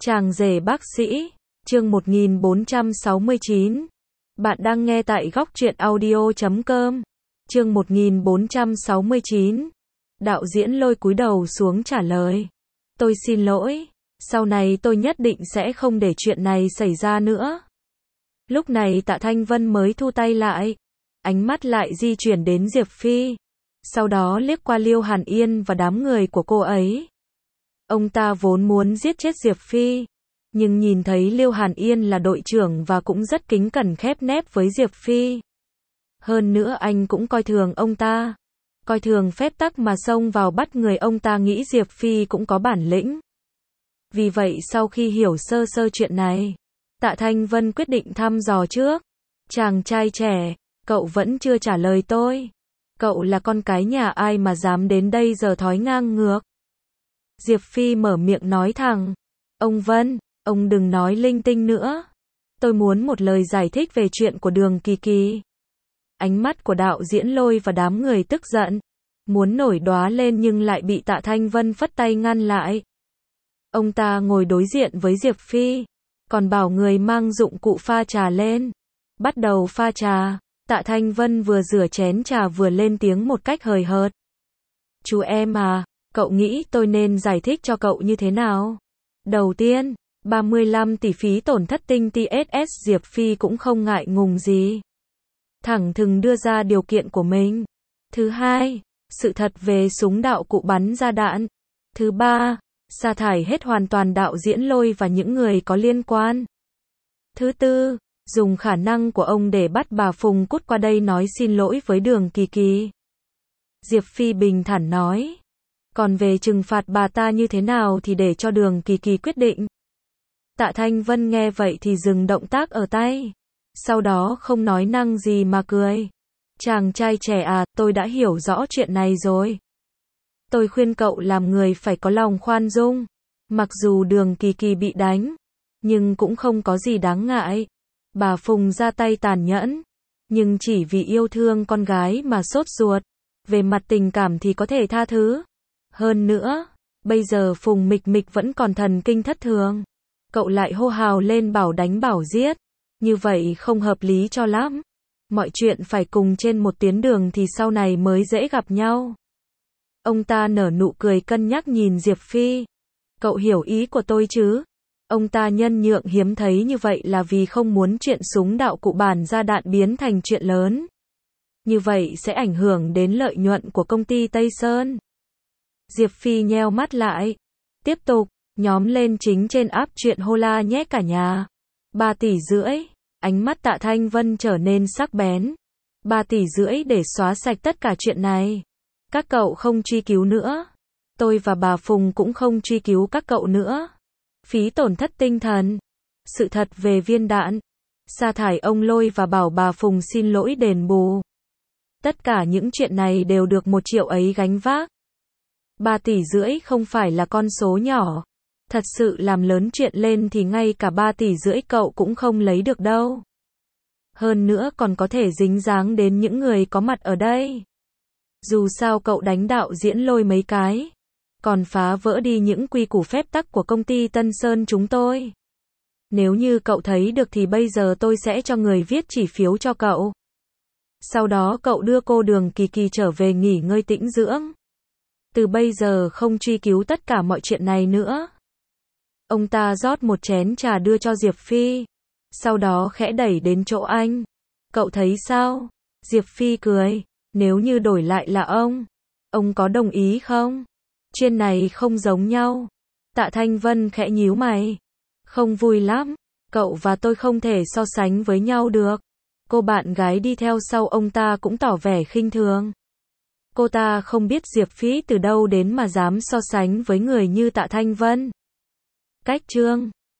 Chàng rể bác sĩ, chương 1469. Bạn đang nghe tại góc truyện audio.com. Chương 1469. Đạo diễn Lôi cúi đầu xuống trả lời. Tôi xin lỗi, sau này tôi nhất định sẽ không để chuyện này xảy ra nữa. Lúc này Tạ Thanh Vân mới thu tay lại, ánh mắt lại di chuyển đến Diệp Phi, sau đó liếc qua Liêu Hàn Yên và đám người của cô ấy. Ông ta vốn muốn giết chết Diệp Phi, nhưng nhìn thấy Liêu Hàn Yên là đội trưởng và cũng rất kính cẩn khép nép với Diệp Phi. Hơn nữa anh cũng coi thường ông ta, coi thường phép tắc mà xông vào bắt người, ông ta nghĩ Diệp Phi cũng có bản lĩnh. Vì vậy sau khi hiểu sơ sơ chuyện này, Tạ Thanh Vân quyết định thăm dò trước. Chàng trai trẻ, cậu vẫn chưa trả lời tôi. Cậu là con cái nhà ai mà dám đến đây giờ thói ngang ngược? Diệp Phi mở miệng nói thẳng. Ông Vân, ông đừng nói linh tinh nữa. Tôi muốn một lời giải thích về chuyện của Đường Kỳ Kỳ. Ánh mắt của đạo diễn Lôi và đám người tức giận, muốn nổi đoá lên nhưng lại bị Tạ Thanh Vân phất tay ngăn lại. Ông ta ngồi đối diện với Diệp Phi, còn bảo người mang dụng cụ pha trà lên. Bắt đầu pha trà, Tạ Thanh Vân vừa rửa chén trà vừa lên tiếng một cách hời hợt. Chú em à, cậu nghĩ tôi nên giải thích cho cậu như thế nào? Đầu tiên, 35 tỷ phí tổn thất tinh TSS. Diệp Phi cũng không ngại ngùng gì, thẳng thừng đưa ra điều kiện của mình. Thứ hai, sự thật về súng đạo cụ bắn ra đạn. Thứ ba, sa thải hết hoàn toàn đạo diễn Lôi và những người có liên quan. Thứ tư, dùng khả năng của ông để bắt bà Phùng cút qua đây nói xin lỗi với Đường Kỳ Kỳ. Diệp Phi bình thản nói. Còn về trừng phạt bà ta như thế nào thì để cho Đường Kỳ Kỳ quyết định. Tạ Thanh Vân nghe vậy thì dừng động tác ở tay, sau đó không nói năng gì mà cười. Chàng trai trẻ à, tôi đã hiểu rõ chuyện này rồi. Tôi khuyên cậu làm người phải có lòng khoan dung. Mặc dù Đường Kỳ Kỳ bị đánh, nhưng cũng không có gì đáng ngại. Bà Phùng ra tay tàn nhẫn, nhưng chỉ vì yêu thương con gái mà sốt ruột. Về mặt tình cảm thì có thể tha thứ. Hơn nữa, bây giờ Phùng Mịch Mịch vẫn còn thần kinh thất thường. Cậu lại hô hào lên bảo đánh bảo giết. Như vậy không hợp lý cho lắm. Mọi chuyện phải cùng trên một tuyến đường thì sau này mới dễ gặp nhau. Ông ta nở nụ cười cân nhắc nhìn Diệp Phi. Cậu hiểu ý của tôi chứ? Ông ta nhân nhượng hiếm thấy như vậy là vì không muốn chuyện súng đạo cụ bản ra đạn biến thành chuyện lớn. Như vậy sẽ ảnh hưởng đến lợi nhuận của công ty Tây Sơn. Diệp Phi nheo mắt lại. Tiếp tục, nhóm lên chính trên app chuyện Hola nhé cả nhà. 3,5 tỷ. Ánh mắt Tạ Thanh Vân trở nên sắc bén. 3,5 tỷ để xóa sạch tất cả chuyện này. Các cậu không truy cứu nữa. Tôi và bà Phùng cũng không truy cứu các cậu nữa. Phí tổn thất tinh thần. Sự thật về viên đạn. Sa thải ông Lôi và bảo bà Phùng xin lỗi đền bù. Tất cả những chuyện này đều được 1 triệu ấy gánh vác. 3,5 tỷ không phải là con số nhỏ. Thật sự làm lớn chuyện lên thì ngay cả 3,5 tỷ cậu cũng không lấy được đâu. Hơn nữa còn có thể dính dáng đến những người có mặt ở đây. Dù sao cậu đánh đạo diễn Lôi mấy cái, còn phá vỡ đi những quy củ phép tắc của công ty Tân Sơn chúng tôi. Nếu như cậu thấy được thì bây giờ tôi sẽ cho người viết chỉ phiếu cho cậu. Sau đó cậu đưa cô Đường Kỳ Kỳ trở về nghỉ ngơi tĩnh dưỡng. Từ bây giờ không truy cứu tất cả mọi chuyện này nữa. Ông ta rót một chén trà đưa cho Diệp Phi, sau đó khẽ đẩy đến chỗ anh. Cậu thấy sao? Diệp Phi cười. Nếu như đổi lại là ông có đồng ý không? Chuyện này không giống nhau. Tạ Thanh Vân khẽ nhíu mày. Không vui lắm. Cậu và tôi không thể so sánh với nhau được. Cô bạn gái đi theo sau ông ta cũng tỏ vẻ khinh thường. Cô ta không biết Diệp Phi từ đâu đến mà dám so sánh với người như Tạ Thanh Vân. Cách chương